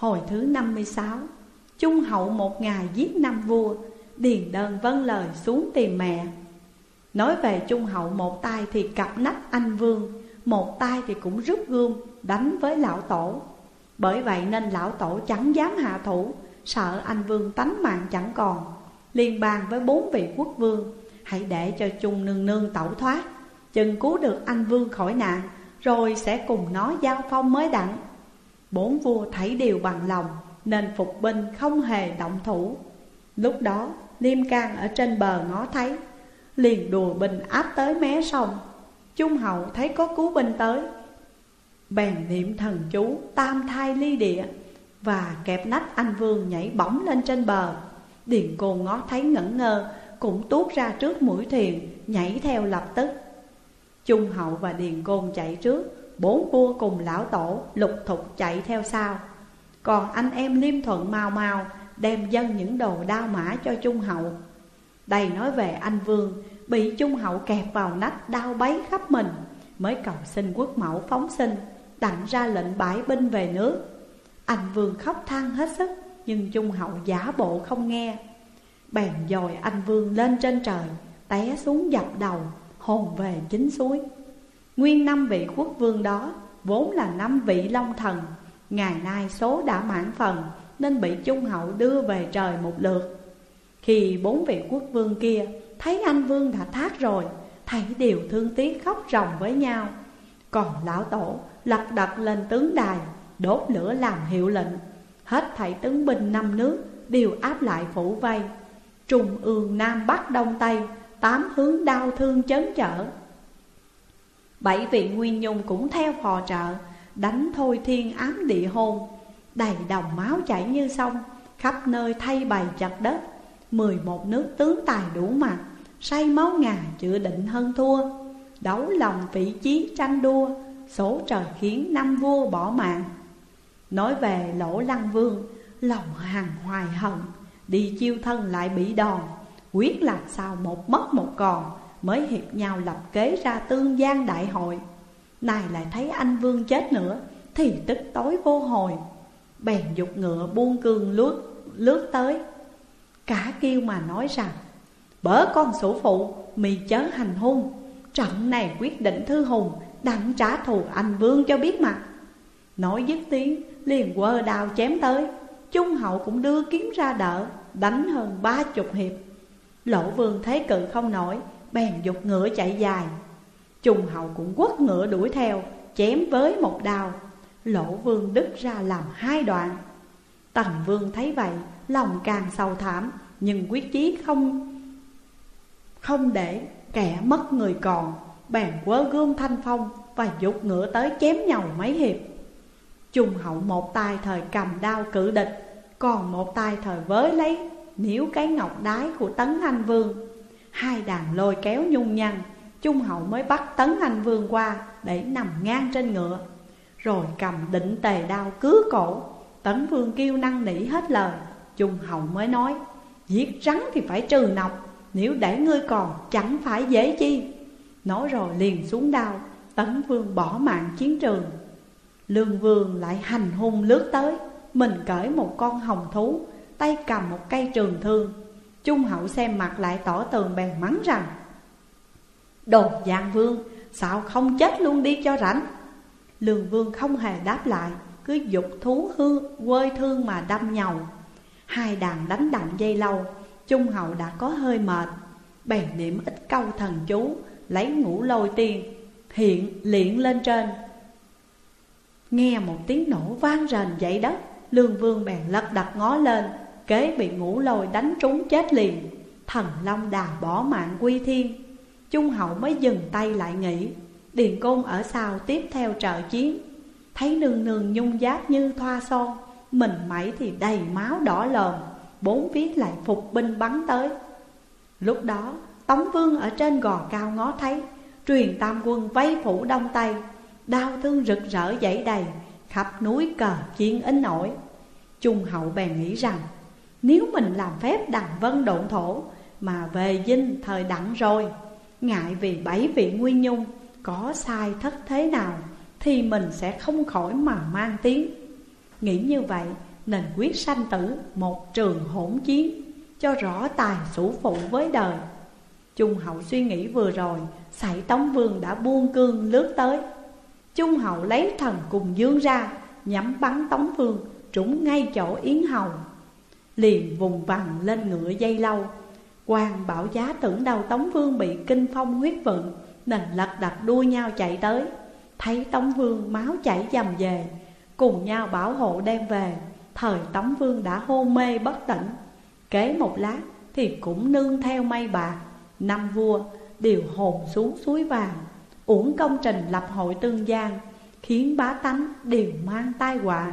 Hồi thứ 56. Trung hậu một ngày giết 5 vua, điền đơn vâng lời xuống tìm mẹ. Nói về Trung hậu, một tay thì cặp nách anh vương, một tay thì cũng rút gươm đánh với lão tổ. Bởi vậy nên lão tổ chẳng dám hạ thủ, sợ anh vương tánh mạng chẳng còn. Liên bàn với 4 vị quốc vương, hãy để cho Trung nương nương tẩu thoát, chừng cứu được anh vương khỏi nạn, rồi sẽ cùng nó giao phong mới đặng. 4 vua thấy đều bằng lòng, nên phục binh không hề động thủ. Lúc đó Liêm Can ở trên bờ ngó thấy, liền đùa binh áp tới mé sông. Trung hậu thấy có cứu binh tới, bèn niệm thần chú tam thai ly địa, và kẹp nách anh vương nhảy bổng lên trên bờ. Điền Côn ngó thấy ngẩn ngơ, cũng tuốt ra trước mũi thuyền, nhảy theo lập tức. Trung hậu và Điền Côn chạy trước, 4 vua cùng lão tổ lục thục chạy theo sau. Còn anh em Liêm Thuận mau mau đem dâng những đồ đao mã cho Trung hậu. Đây nói về anh vương bị Trung hậu kẹp vào nách, đao bấy khắp mình, mới cầu xin quốc mẫu phóng sinh, đặng ra lệnh bãi binh về nước. Anh vương khóc than hết sức, nhưng Trung hậu giả bộ không nghe. Bèn dồi anh vương lên trên trời, té xuống dập đầu, hồn về chính suối. Nguyên 5 vị quốc vương đó vốn là 5 vị long thần, ngày nay số đã mãn phần, nên bị Trung hậu đưa về trời một lượt. Khi 4 vị quốc vương kia thấy anh vương đã thác rồi, thấy đều thương tiếc khóc ròng với nhau. Còn lão tổ lật đật lên tướng đài, đốt lửa làm hiệu lệnh. Hết thảy tướng binh 5 nước đều áp lại phủ vây. Trung ương Nam Bắc Đông Tây, 8 hướng đau thương chấn chở. 7 vị nguyên nhung cũng theo phò trợ, đánh thôi thiên ám địa hôn. Đầy đồng máu chảy như sông, khắp nơi thay bày chặt đất. 11 nước tướng tài đủ mặt, say máu ngà chữa định hơn thua. Đấu lòng vị chí tranh đua, số trời khiến 5 vua bỏ mạng. Nói về Lỗ Lăng Vương, lòng hằng hoài hận, đi chiêu thân lại bị đòn. Quyết làm sao một mất một còn, mới hiệp nhau lập kế ra tương gian đại hội. Này lại thấy anh vương chết nữa, thì tức tối vô hồi. Bèn dục ngựa buông cương lướt tới. Cả kêu mà nói rằng, bỡ con sủ phụ, mì chớ hành hung. Trận này quyết định thư hùng, đặng trả thù anh vương cho biết mặt. Nói dứt tiếng, liền quơ đao chém tới. Trung hậu cũng đưa kiếm ra đỡ, đánh hơn 30 hiệp. Lỗ vương thấy cự không nổi, bèn dục ngựa chạy dài. Trung hậu cũng quất ngựa đuổi theo, chém với một đao. Lỗ vương đứt ra làm 2 đoạn. Tần vương thấy vậy, lòng càng sầu thảm, nhưng quyết chí không để kẻ mất người còn. Bèn quơ gươm thanh phong và dục ngựa tới chém nhau mấy hiệp. Trung hậu một tay thời cầm đao cự địch, còn một tay thời với lấy níu cái ngọc đái của Tấn Anh Vương. 2 đàn lôi kéo nhung nhăn, Trung hậu mới bắt Tấn Anh Vương qua để nằm ngang trên ngựa, rồi cầm định tề đao cứa cổ. Tấn Vương kêu năn nỉ hết lời, Trung hậu mới nói, giết rắn thì phải trừ nọc, nếu để ngươi còn chẳng phải dễ chi. Nói rồi liền xuống đao, Tấn Vương bỏ mạng chiến trường. Lương Vương lại hành hung lướt tới, mình cởi một con hồng thú, tay cầm một cây trường thương. Trung hậu xem mặt lại tỏ tường, bèn mắng rằng, đồ Giang Vương, sao không chết luôn đi cho rảnh. Lương Vương không hề đáp lại, cứ dục thú quơi thương mà đâm nhầu. 2 đàn đánh đặng dây lâu, Trung hậu đã có hơi mệt, bèn niệm ít câu thần chú, lấy Ngũ Lôi Tiên hiện liệng lên trên. Nghe một tiếng nổ vang rền dậy đất, Lương Vương bèn lật đật ngó lên, kế bị Ngũ Lôi đánh trúng chết liền. Thần Long Đà bỏ mạng quy thiên. Trung hậu mới dừng tay lại nghỉ. Điền Côn ở sau tiếp theo trợ chiến. Thấy nương nương nhung giáp như thoa son, mình mẩy thì đầy máu đỏ lòm, 4 phía lại phục binh bắn tới. Lúc đó Tống Vương ở trên gò cao ngó thấy, truyền tam quân vây phủ đông tây, đao thương rực rỡ dậy đầy, khắp núi cờ chiến in ỏi. Trung hậu bèn nghĩ rằng, nếu mình làm phép đằng vân độn thổ mà về dinh thời đặng rồi, ngại vì 7 vị nguyên nhung có sai thất thế nào thì mình sẽ không khỏi mà mang tiếng. Nghĩ như vậy, nên quyết sanh tử một trường hỗn chiến, cho rõ tài sủ phụ với đời. Trung hậu suy nghĩ vừa rồi, sảy Tống Vương đã buông cương lướt tới. Trung hậu lấy thần cùng dương ra, nhắm bắn Tống Vương, trúng ngay chỗ yến hầu. Liền vùng vằng lên ngựa dây lâu. Quan Bảo Giá tưởng đâu Tống Vương bị kinh phong huyết vận, nên lật đật đua nhau chạy tới. Thấy Tống Vương máu chảy dầm về, cùng nhau bảo hộ đem về. Thời Tống Vương đã hôn mê bất tỉnh. Kế một lát thì cũng nương theo mây bạc, năm vua đều hồn xuống suối vàng. Uổng công trình lập hội tương giang, khiến bá tánh đều mang tai họa.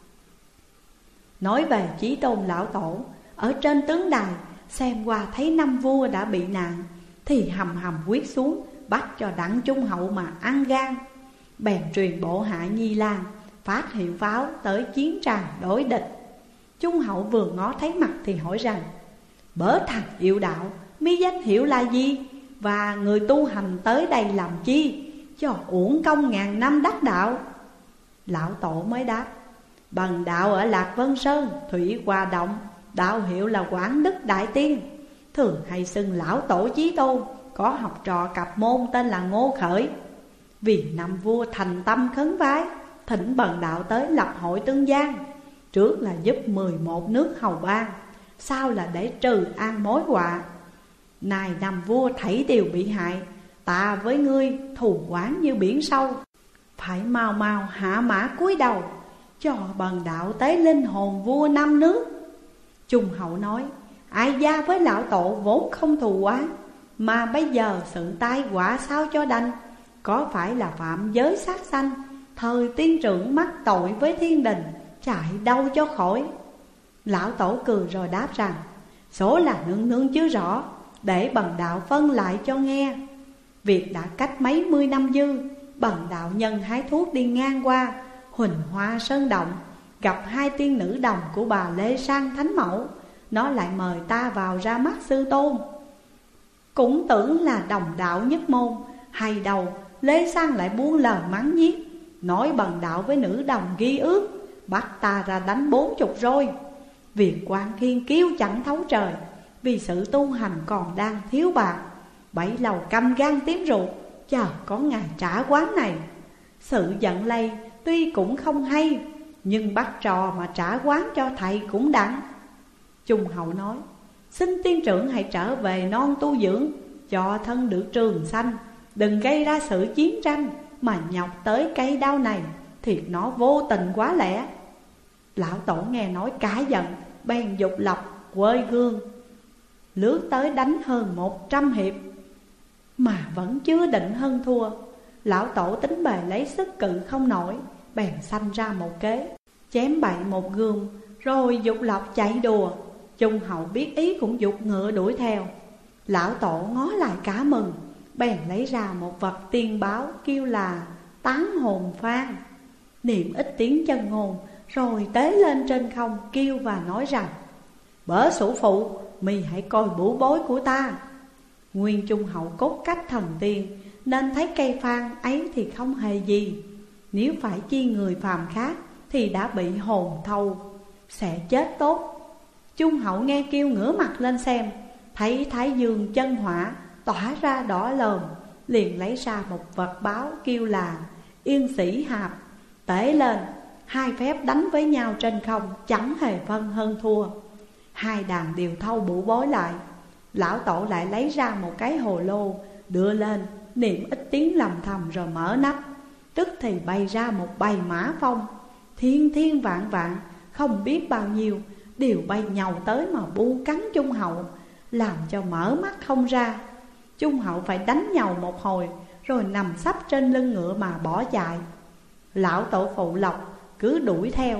Nói về Chí Tôn lão tổ, ở trên tướng đài xem qua thấy năm vua đã bị nạn, thì hầm hầm quyết xuống bắt cho Đặng Trung hậu mà ăn gan. Bèn truyền bộ hạ Nhi Lan phát hiệu pháo tới chiến tràng đối địch. Trung hậu vừa ngó thấy mặt thì hỏi rằng: bở thằng yêu đạo, mi danh hiệu là gì? Và người tu hành tới đây làm chi, cho uổng công ngàn năm đắc đạo? Lão tổ mới đáp: bần đạo ở Lạc Vân Sơn, Thủy Hòa Động, đạo hiệu là Quảng Đức Đại Tiên. Thường hay xưng lão tổ Chí Tôn, có học trò cặp môn tên là Ngô Khởi. Vì năm vua thành tâm khấn vái, thỉnh bần đạo tới lập hội tương giang. Trước là giúp 11 nước hầu bang, sau là để trừ an mối họa. Này năm vua thảy đều bị hại, ta với ngươi thù oán như biển sâu, phải mau mau hạ mã cúi đầu, cho bần đạo tế linh hồn vua năm nước. Trung hậu nói: ai gia với lão tổ vốn không thù oán, mà bây giờ sự tai họa sao cho đành? Có phải là phạm giới sát sanh, thời tiên trưởng mắc tội với thiên đình, chạy đâu cho khỏi? Lão tổ cười rồi đáp rằng: số là nương nương chứ rõ, để bần đạo phân lại cho nghe. Việc đã cách mấy mươi năm dư, bần đạo nhân hái thuốc đi ngang qua Huỳnh Hoa Sơn Động, gặp hai tiên nữ đồng của bà Lê Sang Thánh Mẫu. Nó lại mời ta vào ra mắt sư tôn, cũng tưởng là đồng đạo nhất môn. Hay đầu Lê Sang lại buông lời mắng nhiếc, nói bần đạo với nữ đồng ghi ước, bắt ta ra đánh 40 roi. Việc quan khiên kêu chẳng thấu trời, vì sự tu hành còn đang thiếu bạc. Bảy lầu căm gan tím ruột, chờ có ngày trả quán này. Sự giận lây tuy cũng không hay, nhưng bắt trò mà trả quán cho thầy cũng đặng. Trung hậu nói: xin tiên trưởng hãy trở về non tu dưỡng, cho thân được trường sanh. Đừng gây ra sự chiến tranh mà nhọc tới cây đao này, thiệt nó vô tình quá lẽ. Lão tổ nghe nói cả giận, bèn dục lộc quơi gương lướt tới đánh hơn 100 hiệp, mà vẫn chưa định hơn thua. Lão tổ tính bề lấy sức cự không nổi, bèn sanh ra một kế, chém bậy một gươm, rồi dục lộc chạy đùa. Trung hậu biết ý cũng dục ngựa đuổi theo. Lão tổ ngó lại cả mừng, bèn lấy ra một vật tiên báo, kêu là tán hồn phan, niệm ít tiếng chân ngôn, rồi tế lên trên không kêu và nói rằng: bở sủ phụ, mi hãy coi bủ bối của ta. Nguyên Trung hậu cốt cách thần tiên, nên thấy cây phan ấy thì không hề gì. Nếu phải chi người phàm khác thì đã bị hồn thâu, sẽ chết tốt. Trung hậu nghe kêu ngửa mặt lên xem, thấy thái dương chân hỏa tỏa ra đỏ lòm, liền lấy ra một vật báo kêu là yên sĩ hạp, tế lên. Hai phép đánh với nhau trên không, chẳng hề phân hơn thua. Hai đàn đều thâu bụ bối lại. Lão tổ lại lấy ra một cái hồ lô, đưa lên, niệm ít tiếng lầm thầm rồi mở nắp. Tức thì bay ra một bầy mã phong, thiên thiên vạn vạn, không biết bao nhiêu, đều bay nhầu tới mà bu cắn Trung hậu, làm cho mở mắt không ra. Trung hậu phải đánh nhầu một hồi, rồi nằm sấp trên lưng ngựa mà bỏ chạy. Lão tổ phụ Lộc cứ đuổi theo.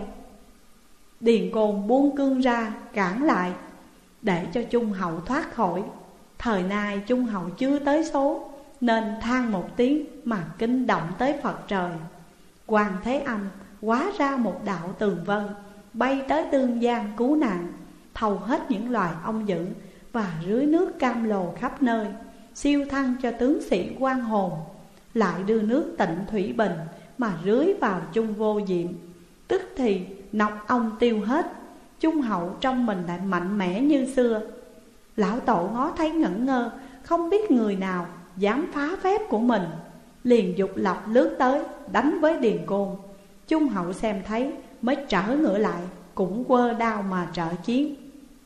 Điền Côn buông cương ra cản lại, để cho Trung hậu thoát khỏi. Thời nay Trung hậu chưa tới số, nên than một tiếng mà kinh động tới Phật trời. Quan Thế Âm hóa ra một đạo tường vân, bay tới Tương Giang cứu nạn, thâu hết những loài ong dữ và rưới nước cam lồ khắp nơi, siêu thăng cho tướng sĩ quan hồn. Lại đưa nước Tịnh Thủy Bình mà rưới vào Chung Vô Diệm. Tức thì nọc ong tiêu hết. Trung hậu trong mình lại mạnh mẽ như xưa. Lão tổ ngó thấy ngẩn ngơ, không biết người nào dám phá phép của mình, liền dục lọc lướt tới đánh với Điền Côn. Trung hậu xem thấy mới trở ngựa lại, cũng quơ đao mà trợ chiến.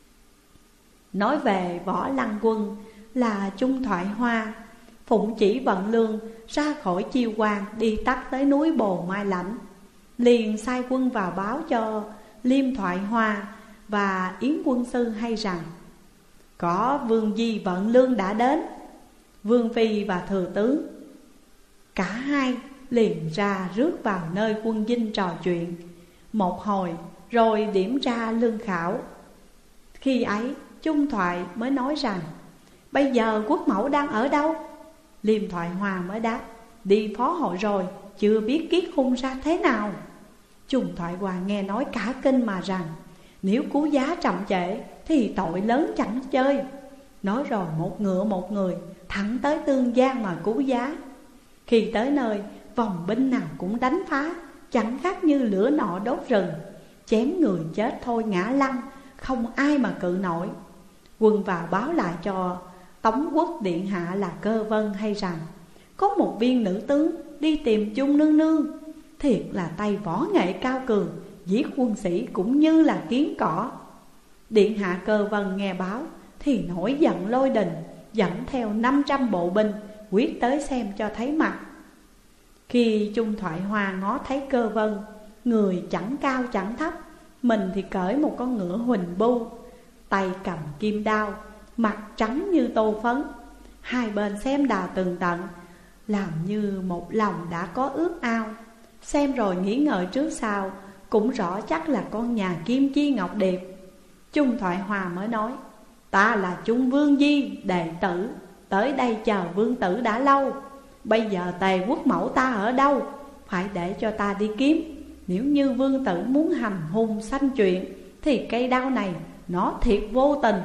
Nói về Võ Lăng Quân là Trung Thoại Hoa, phụng chỉ Vận Lương ra khỏi Chiêu Quan, đi tắt tới núi Bồ Mai Lãnh, liền sai quân vào báo cho Liêm Thoại Hoa và Yến quân sư hay rằng có Vương Di Vận Lương đã đến. Vương Phi và thừa tướng cả hai liền ra rước vào nơi quân dinh trò chuyện một hồi, rồi điểm ra lương khảo. Khi ấy Trung Thoại mới nói rằng bây giờ quốc mẫu đang ở đâu? Liêm Thoại Hoa mới đáp đi phó hội rồi, chưa biết kiết hung ra thế nào. Trung Thoại Hoa nghe nói cả kinh mà rằng nếu cứu giá chậm trễ thì tội lớn chẳng chơi. Nói rồi một ngựa một người thẳng tới Tương Giang mà cứu giá. Khi tới nơi, vòng binh nào cũng đánh phá, chẳng khác như lửa nọ đốt rừng, chém người chết thôi ngã lăn, không ai mà cự nổi. Quân vào báo lại cho Tống Quốc Điện Hạ là Cơ Vân hay rằng có một viên nữ tướng đi tìm Chung nương nương, thiệt là tay võ nghệ cao cường, giết quân sĩ cũng như là kiến cỏ. Điện Hạ Cơ Vân nghe báo thì nổi giận lôi đình, dẫn theo 500 bộ binh quyết tới xem cho thấy mặt. Khi Trung Thoại Hoa ngó thấy Cơ Vân, người chẳng cao chẳng thấp, mình thì cởi một con ngựa huỳnh bu, tay cầm kim đao, mặt trắng như tô phấn, hai bên xem đà tường tận, làm như một lòng đã có ước ao. Xem rồi nghĩ ngợi trước sau, cũng rõ chắc là con nhà Kim Chi Ngọc Điệp. Trung Thoại Hoa mới nói ta là Trung Vương Di đệ tử, tới đây chờ vương tử đã lâu. Bây giờ Tề quốc mẫu ta ở đâu, phải để cho ta đi kiếm. Nếu như vương tử muốn hành hung sanh chuyện thì cây đao này nó thiệt vô tình.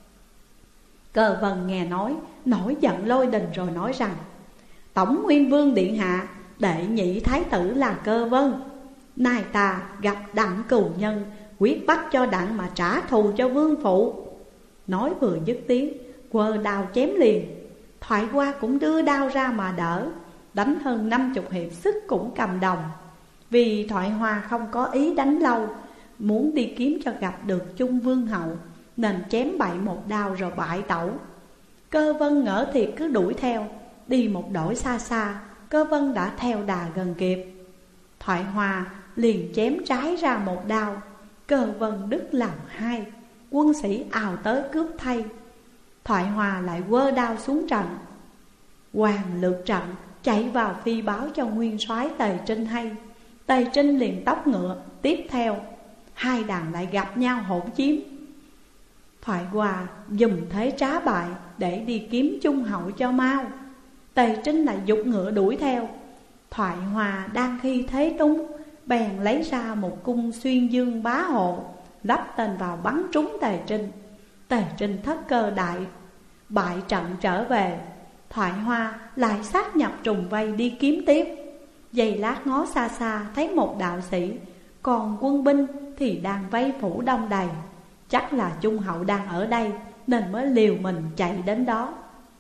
Cơ Vân nghe nói nổi giận lôi đình, rồi nói rằng Tổng Nguyên Vương Điện Hạ, đệ nhị thái tử là Cơ Vân. Nay ta gặp Đặng cừu nhân, quyết bắt cho Đặng mà trả thù cho vương phụ. Nói vừa dứt tiếng, quơ đao chém liền. Thoại Hoa cũng đưa đao ra mà đỡ, đánh hơn 50 hiệp sức cũng cầm đồng. Vì Thoại Hoa không có ý đánh lâu, muốn đi kiếm cho gặp được Trung Vương hậu, nên chém bậy một đao rồi bại tẩu. Cơ Vân ngỡ thiệt cứ đuổi theo, đi một đổi xa xa, Cơ Vân đã theo đà gần kịp. Thoại Hoa liền chém trái ra một đao, Cơ Vân đứt làm hai, quân sĩ ào tới cướp thay. Thoại Hoa lại quơ đao xuống trận. Hoàng lược trận chạy vào phi báo cho nguyên soái Tề Trinh hay. Tề Trinh liền tóc ngựa tiếp theo, hai đàn lại gặp nhau hỗn chiến. Thoại Hoa dùng thế trá bại để đi kiếm Trung hậu cho mau. Tề Trinh lại giục ngựa đuổi theo. Thoại Hoa đang khi thế tung, bèn lấy ra một cung xuyên dương bá hộ, lắp tên vào bắn trúng Tề Trinh. Tề Trinh thất cơ đại bại trận trở về. Thoại Hoa lại sát nhập trùng vây đi kiếm tiếp. Giây lát ngó xa xa thấy một đạo sĩ, còn quân binh thì đang vây phủ đông đầy. Chắc là Trung hậu đang ở đây nên mới liều mình chạy đến đó.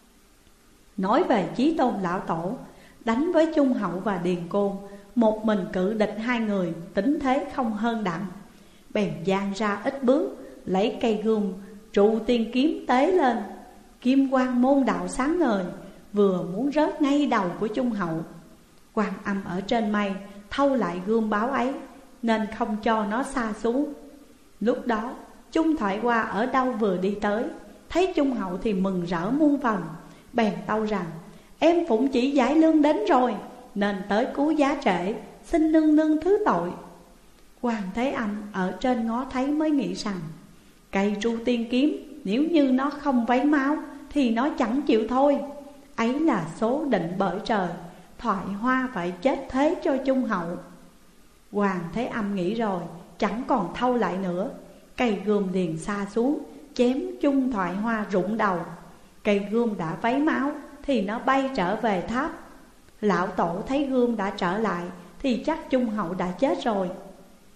Nói về Chí Tôn lão tổ, đánh với Trung hậu và Điền Côn, một mình cự địch hai người, tính thế không hơn Đặng. Bèn giang ra ít bước, lấy cây gươm trụ tiên kiếm tế lên. Kim quang môn đạo sáng ngời, vừa muốn rớt ngay đầu của Trung hậu. Quan Âm ở trên mây thâu lại gươm báo ấy, nên không cho nó xa xuống. Lúc đó Trung Thoại Hoa ở đâu vừa đi tới, thấy Trung hậu thì mừng rỡ muôn phần, bèn tâu rằng em phụng chỉ giải lương đến rồi, nên tới cứu giá trễ, xin nương nương thứ tội. Quan Thế Âm ở trên ngó thấy mới nghĩ rằng cây tru tiên kiếm nếu như nó không vấy máu thì nó chẳng chịu thôi. Ấy là số định bởi trời, Thoại Hoa phải chết thế cho Trung hậu. Hoàng Thế Âm nghĩ rồi chẳng còn thâu lại nữa, cây gươm liền xa xuống, chém Trung Thoại Hoa rụng đầu. Cây gươm đã vấy máu thì nó bay trở về tháp. Lão tổ thấy gươm đã trở lại thì chắc Trung hậu đã chết rồi.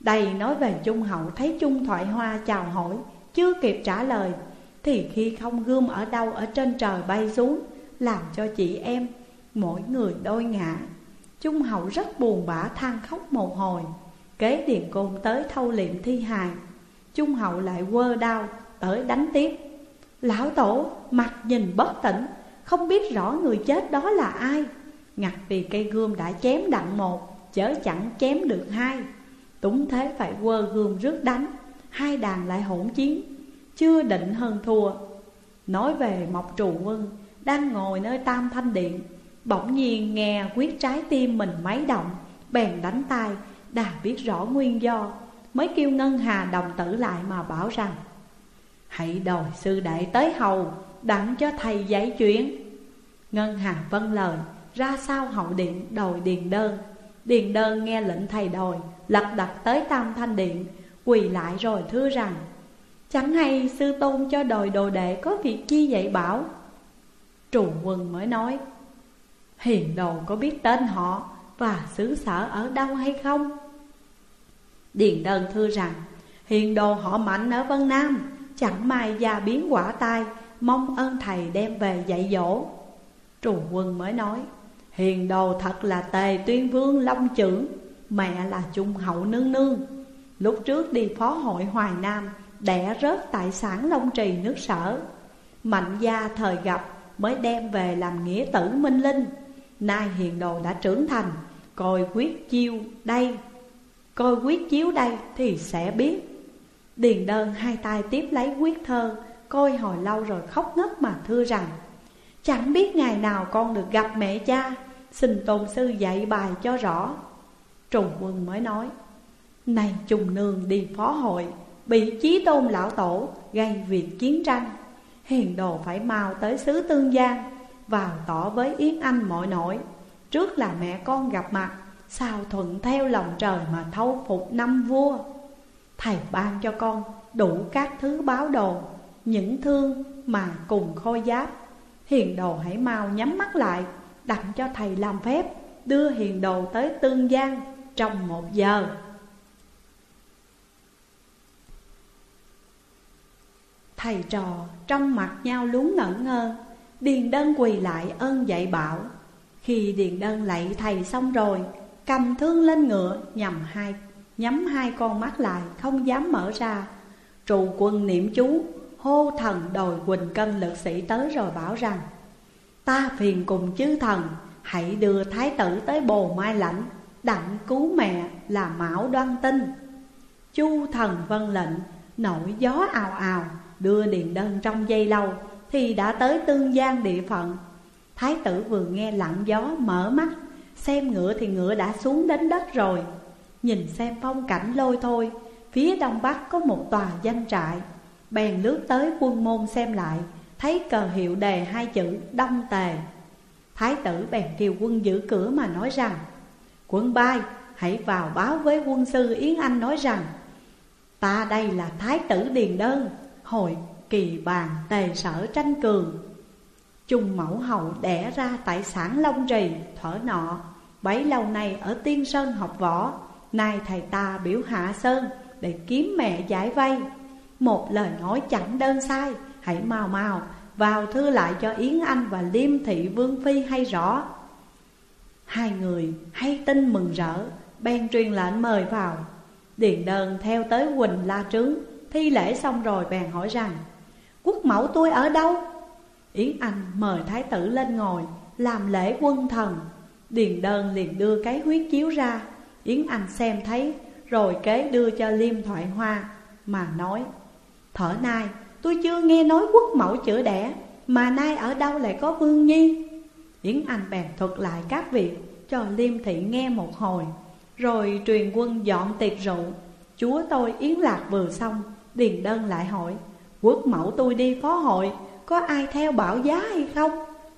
Đây nói về Trung hậu, thấy Trung Thoại Hoa chào hỏi, chưa kịp trả lời thì khi không gươm ở đâu ở trên trời bay xuống, làm cho chị em mỗi người đôi ngã. Trung hậu rất buồn bã than khóc một hồi. Kế Điền Côn tới thâu liệm thi hài, Trung hậu lại quơ đao tới đánh tiếp. Lão tổ mặt nhìn bất tỉnh, không biết rõ người chết đó là ai. Ngặt vì cây gươm đã chém đặng một, chớ chẳng chém được hai. Túng thế phải quơ gươm rước đánh, hai đàn lại hỗn chiến, chưa định hơn thua. Nói về Mộc Trù Quân đang ngồi nơi Tam Thanh Điện, bỗng nhiên nghe quyết trái tim mình mấy động, bèn đánh tay, đã biết rõ nguyên do, mới kêu Ngân Hà đồng tử lại mà bảo rằng: hãy đòi sư đệ tới hầu, đặng cho thầy giải chuyện. Ngân Hà vâng lời, ra sau hậu điện đòi Điền Đơn. Điền Đơn nghe lệnh thầy đòi, lật đật tới Tam Thanh Điện, quỳ lại rồi thưa rằng: chẳng hay sư tôn cho đòi đồ đệ có việc chi dạy bảo. Trù Quân mới nói: hiền đồ có biết tên họ và xứ sở ở đâu hay không? Điền Đơn thưa rằng: hiền đồ họ Mạnh ở Vân Nam, chẳng may gia biến quả tai, mong ơn thầy đem về dạy dỗ. Trù Quân mới nói: hiền đồ thật là Tề Tuyên Vương Long Chưởng, mẹ là Trung hậu nương nương. Lúc trước đi phó hội Hoài Nam, đẻ rớt tại sản Long Trì nước Sở. Mạnh gia thời gặp mới đem về làm nghĩa tử Minh Linh. Nay hiền đồ đã trưởng thành, coi quyết chiếu đây thì sẽ biết. Điền Đơn hai tay tiếp lấy quyết thơ, coi hồi lâu rồi khóc ngất mà thưa rằng: chẳng biết ngày nào con được gặp mẹ cha, xin tôn sư dạy bài cho rõ. Trù Quân mới nói: này Trùng nương đi phó hội, bị Chí Tôn lão tổ gây việc chiến tranh, hiền đồ phải mau tới xứ Tương Giang, vào tỏ với Yến Anh mọi nỗi. Trước là mẹ con gặp mặt, sao thuận theo lòng trời mà thâu phục năm vua. Thầy ban cho con đủ các thứ báo đồ, những thương mà cùng khôi giáp. Hiền đồ hãy mau nhắm mắt lại, đặng cho thầy làm phép đưa hiền đồ tới Tương Giang trong 1 giờ. Thầy trò trong mặt nhau luống ngẩn ngơ. Điền Đơn quỳ lại ơn dạy bảo. Khi Điền Đơn lạy thầy xong rồi, cầm thương lên ngựa, nhắm hai con mắt lại, không dám mở ra. Trù Quân niệm chú, hô thần đòi Quỳnh Cân lực sĩ tới rồi bảo rằng: ta phiền cùng chư thần, hãy đưa thái tử tới Bồ Mai Lãnh, đặng cứu mẹ là Mão Đoan Tinh. Chu thần vâng lệnh, nổi gió ào ào, đưa Điền Đơn trong giây lâu thì đã tới Tương Giang địa phận. Thái tử vừa nghe lặng gió mở mắt, xem ngựa thì ngựa đã xuống đến đất rồi. Nhìn xem phong cảnh lôi thôi, phía đông bắc có một tòa doanh trại. Bèn lướt tới quân môn xem lại, thấy cờ hiệu đề 2 chữ Đông Tề. Thái tử bèn kêu quân giữ cửa mà nói rằng: Quân Bai, hãy vào báo với quân sư Yến Anh nói rằng: ta đây là Thái tử Điền Đơn, hội kỳ bàn Tề Sở tranh cường. Trung mẫu hậu đẻ ra tại sản Long Trì thuở nọ, bấy lâu nay ở Tiên Sơn học võ. Nay thầy ta biểu Hạ Sơn để kiếm mẹ giải vây. Một lời nói chẳng đơn sai, hãy mau mau vào thưa lại cho Yến Anh và Liêm Thị Vương Phi hay rõ. Hai người hay tin mừng rỡ, bèn truyền lệnh mời vào. Điền Đơn theo tới Quỳnh La Trướng, thi lễ xong rồi bèn hỏi rằng: quốc mẫu tôi ở đâu? Yến Anh mời thái tử lên ngồi, làm lễ quân thần. Điền Đơn liền đưa cái huyết chiếu ra. Yến Anh xem thấy, rồi kế đưa cho Liêm Thoại Hoa mà nói: thở nay tôi chưa nghe nói quốc mẫu chữa đẻ, mà nay ở đâu lại có Vương Nhi? Yến Anh bèn thuật lại các việc cho Liêm Thị nghe một hồi, rồi truyền quân dọn tiệc rượu. Chúa tôi Yến Lạc vừa xong, Điền Đơn lại hỏi: quốc mẫu tôi đi phó hội, có ai theo bảo giá hay không?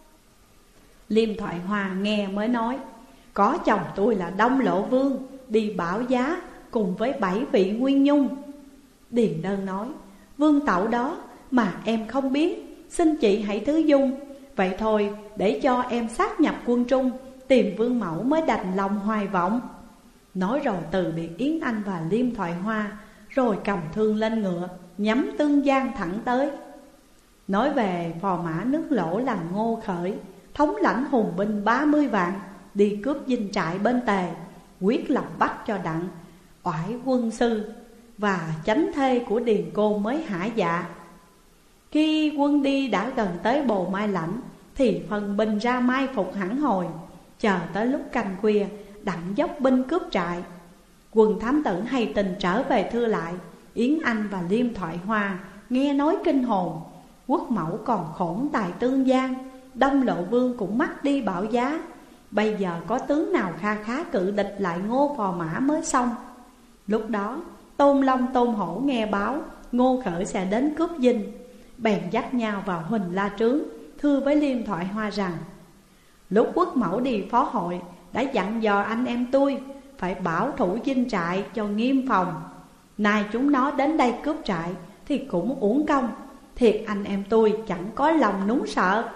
Liêm Thoại Hoa nghe mới nói: có chồng tôi là Đông Lộ Vương đi bảo giá cùng với 7 vị nguyên nhung. Điền Đơn nói: vương tẩu đó mà em không biết, xin chị hãy thứ dung. Vậy thôi, để cho em sát nhập quân Trung, tìm vương mẫu mới đành lòng hoài vọng. Nói rồi từ biệt Yến Anh và Liêm Thoại Hoa, rồi cầm thương lên ngựa, nhắm Tương Giang thẳng tới. Nói về phò mã nước Lỗ là Ngô Khởi, thống lãnh hùng binh 30 vạn, đi cướp dinh trại bên Tề, quyết lòng bắt cho đặng oải quân sư và chánh thê của Điền Côn mới hả dạ. Khi quân đi đã gần tới Bồ Mai Lãnh, thì phần binh ra mai phục hẳn hồi, chờ tới lúc canh khuya đặng dốc binh cướp trại. Quần thám tử hay tình trở về thưa lại, Yến Anh và Liêm Thoại Hoa nghe nói kinh hồn. Quốc mẫu còn khổn tại Tương Giang, Đông Lộ Vương cũng mất đi bảo giá. Bây giờ có tướng nào kha khá cự địch lại Ngô phò mã mới xong. Lúc đó Tôn Long Tôn Hổ nghe báo Ngô Khởi sẽ đến cướp dinh, bèn dắt nhau vào Huỳnh La Trướng, thưa với Liêm Thoại Hoa rằng: lúc quốc mẫu đi phó hội đã dặn dò anh em tôi phải bảo thủ dinh trại cho nghiêm phòng. Nay chúng nó đến đây cướp trại thì cũng uổng công, thiệt anh em tôi chẳng có lòng núng sợ.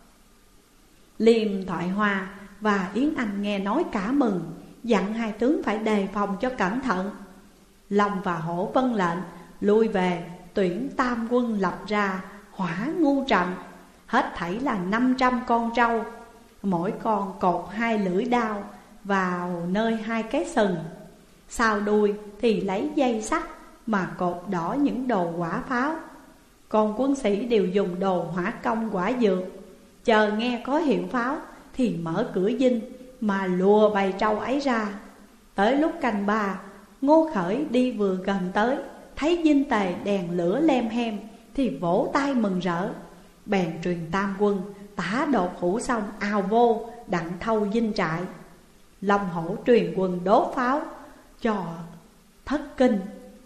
Liêm Thoại Hoa và Yến Anh nghe nói cả mừng, dặn hai tướng phải đề phòng cho cẩn thận. Long và Hổ vâng lệnh, lui về tuyển tam quân lập ra Hỏa Ngu trận. Hết thảy là 500 con trâu, mỗi con cột 2 lưỡi đao vào nơi 2 cái sừng. Sau đuôi thì lấy dây sắt mà cột đỏ những đồ quả pháo. Còn quân sĩ đều dùng đồ hỏa công quả dược. Chờ nghe có hiệu pháo thì mở cửa dinh mà lùa bầy trâu ấy ra. Tới lúc canh 3, Ngô Khởi đi vừa gần tới, thấy dinh Tề đèn lửa lem hem thì vỗ tay mừng rỡ. Bèn truyền tam quân tả đột hữu xong ào vô đặng thâu dinh trại. Long Hổ truyền quân đốt pháo cho thất kinh,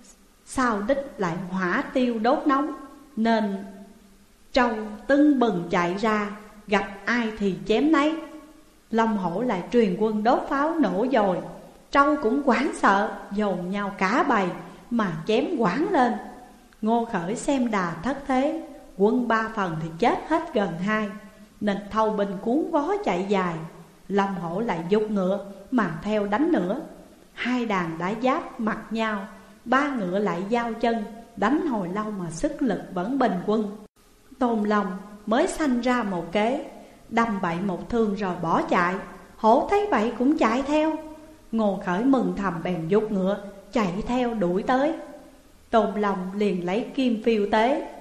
sao đích lại hỏa tiêu đốt nóng, nên trâu tưng bừng chạy ra, gặp ai thì chém nấy. Long Hổ lại truyền quân đốt pháo nổ dồi, trâu cũng hoảng sợ, dồn nhau cả bầy mà chém quảng lên. Ngô Khởi xem đà thất thế, quân 3 phần thì chết hết gần 2, nên thâu binh cuốn vó chạy dài. Long Hổ lại giục ngựa mà theo đánh nữa. 2 đàn đã giáp mặt nhau, 3 ngựa lại giao chân, đánh hồi lâu mà sức lực vẫn bình quân. Tôn Long mới sanh ra một kế, đâm bậy một thương rồi bỏ chạy. Hổ thấy vậy cũng chạy theo. Ngô Khởi mừng thầm bèn giục ngựa chạy theo đuổi tới. Tôn Long liền lấy kim phiêu tế.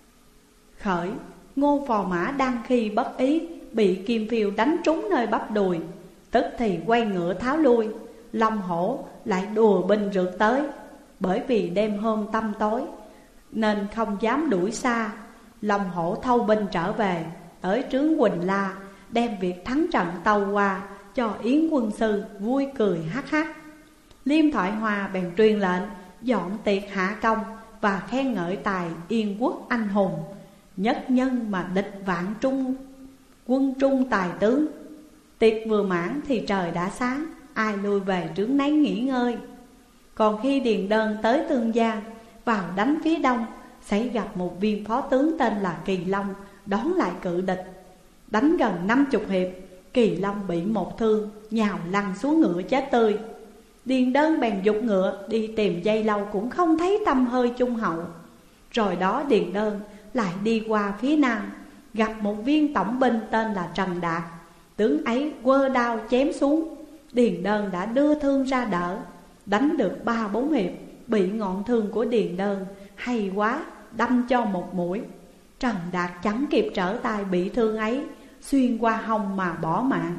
Khởi, Ngô phò mã đang khi bất ý, bị kim phiêu đánh trúng nơi bắp đùi, tức thì quay ngựa tháo lui. Long Hổ lại đùa binh rượt tới. Bởi vì đêm hôm tăm tối nên không dám đuổi xa, Long Hổ thâu binh trở về tới trướng Quỳnh La, đem việc thắng trận tâu qua cho Yến quân sư vui cười hắc hắc. Liêm Thoại Hoa bèn truyền lệnh dọn tiệc hạ công và khen ngợi tài Yên quốc anh hùng, nhất nhân mà địch vạn trung, quân trung tài tướng. Tiệc vừa mãn thì trời đã sáng, ai lui về trướng nấy nghỉ ngơi. Còn khi Điền Đơn tới Tương Giang, vào đánh phía đông, xảy gặp một viên phó tướng tên là Kỳ Long đón lại cự địch. Đánh gần 50 hiệp, Kỳ Long bị một thương, nhào lăn xuống ngựa chết tươi. Điền Đơn bèn giục ngựa đi tìm dây lâu cũng không thấy tăm hơi Trung Hậu. Rồi đó Điền Đơn lại đi qua phía nam, gặp một viên tổng binh tên là Trần Đạt. Tướng ấy quơ đao chém xuống, Điền Đơn đã đưa thương ra đỡ. Đánh được 3-4 hiệp, bị ngọn thương của Điền Đơn hay quá đâm cho một mũi. Trần Đạt chẳng kịp trở tay bị thương ấy, xuyên qua hông mà bỏ mạng.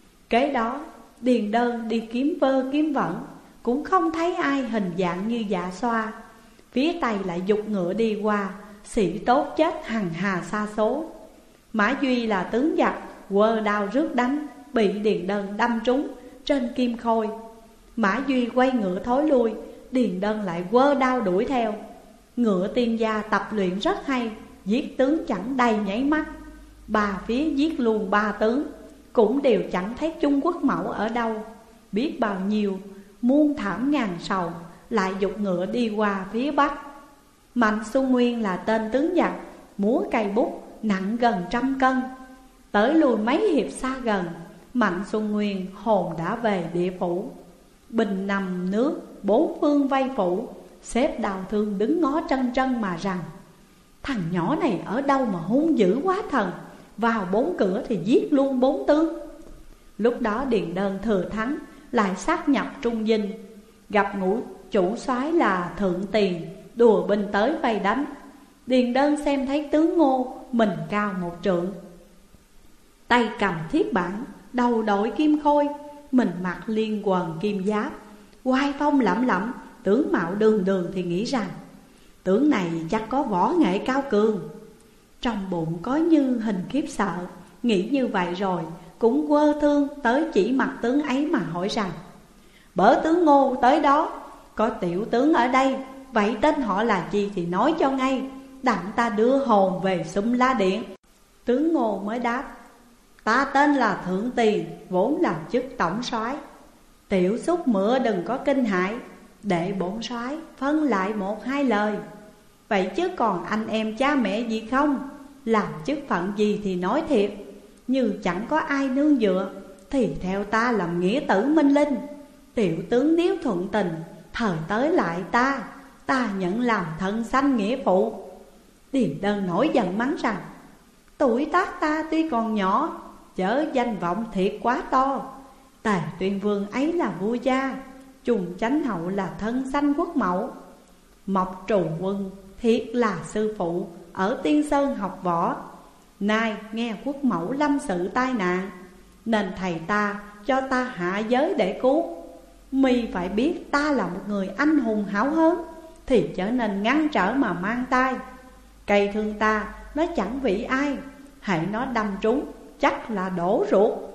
Kế đó Điền Đơn đi kiếm vơ kiếm vẩn, cũng không thấy ai hình dạng như Dạ Xoa. Phía Tây lại giục ngựa đi qua, sĩ tốt chết hằng hà sa số. Mã Duy là tướng giặc, quơ đao rước đánh, bị Điền Đơn đâm trúng trên kim khôi. Mã Duy quay ngựa thối lui, Điền Đơn lại quơ đao đuổi theo. Ngựa tiên gia tập luyện rất hay, giết tướng chẳng đầy nháy mắt. 3 phía giết luôn 3 tướng, cũng đều chẳng thấy Trung Quốc mẫu ở đâu. Biết bao nhiêu muôn thảm ngàn sầu, lại giục ngựa đi qua phía bắc. Mạnh Xuân Nguyên là tên tướng giặc, múa cây bút nặng gần 100 cân. Tới lùi mấy hiệp xa gần, Mạnh Xuân Nguyên hồn đã về địa phủ. Binh nằm nước, bốn phương vây phủ. Xếp đào thương đứng ngó trân trân mà rằng: thằng nhỏ này ở đâu mà hung dữ quá thần, vào 4 cửa thì giết luôn 4 tướng. Lúc đó Điền Đơn thừa thắng, lại sát nhập Trung Dinh. Gặp ngũ chủ soái là Thượng Tiền, đùa binh tới vây đánh. Điền Đơn xem thấy tướng Ngô, mình cao 1 trượng, tay cầm thiết bản, đầu đội kim khôi, mình mặc liên quần kim giáp, oai phong lẫm lẫm, tướng mạo đường đường, thì nghĩ rằng tướng này chắc có võ nghệ cao cường. Trong bụng có như hình khiếp sợ, nghĩ như vậy rồi cũng quơ thương tới chỉ mặt tướng ấy mà hỏi rằng: bở tướng Ngô tới đó, có tiểu tướng ở đây, vậy tên họ là gì thì nói cho ngay, đặng ta đưa hồn về Xung La Điện. Tướng Ngô mới đáp: ta tên là Thượng Tiền, vốn là chức tổng soái. Tiểu xúc mựa đừng có kinh hại, để bổn soái phân lại 1-2 lời. Vậy chứ còn anh em cha mẹ gì không? Làm chức phận gì thì nói thiệt. Như chẳng có ai nương dựa thì theo ta làm nghĩa tử Minh Linh. Tiểu tướng nếu thuận tình, thời tới lại ta nhận làm thân sanh nghĩa phụ. Điền Đơn nổi giận mắng rằng: tuổi tác ta tuy còn nhỏ, chớ danh vọng thiệt quá to. Tề Tuyên Vương ấy là vua gia, Trùng Chánh Hậu là thân sanh quốc mẫu. Mộc Trù Quân thiệt là sư phụ, ở Tiên Sơn học võ. Nay nghe quốc mẫu lâm sự tai nạn, nên thầy ta cho ta hạ giới để cứu. Mi phải biết ta là một người anh hùng hảo hớn, thì trở nên ngăn trở mà mang tay. Cây thương ta nó chẳng vị ai, hãy nó đâm trúng chắc là đổ ruột.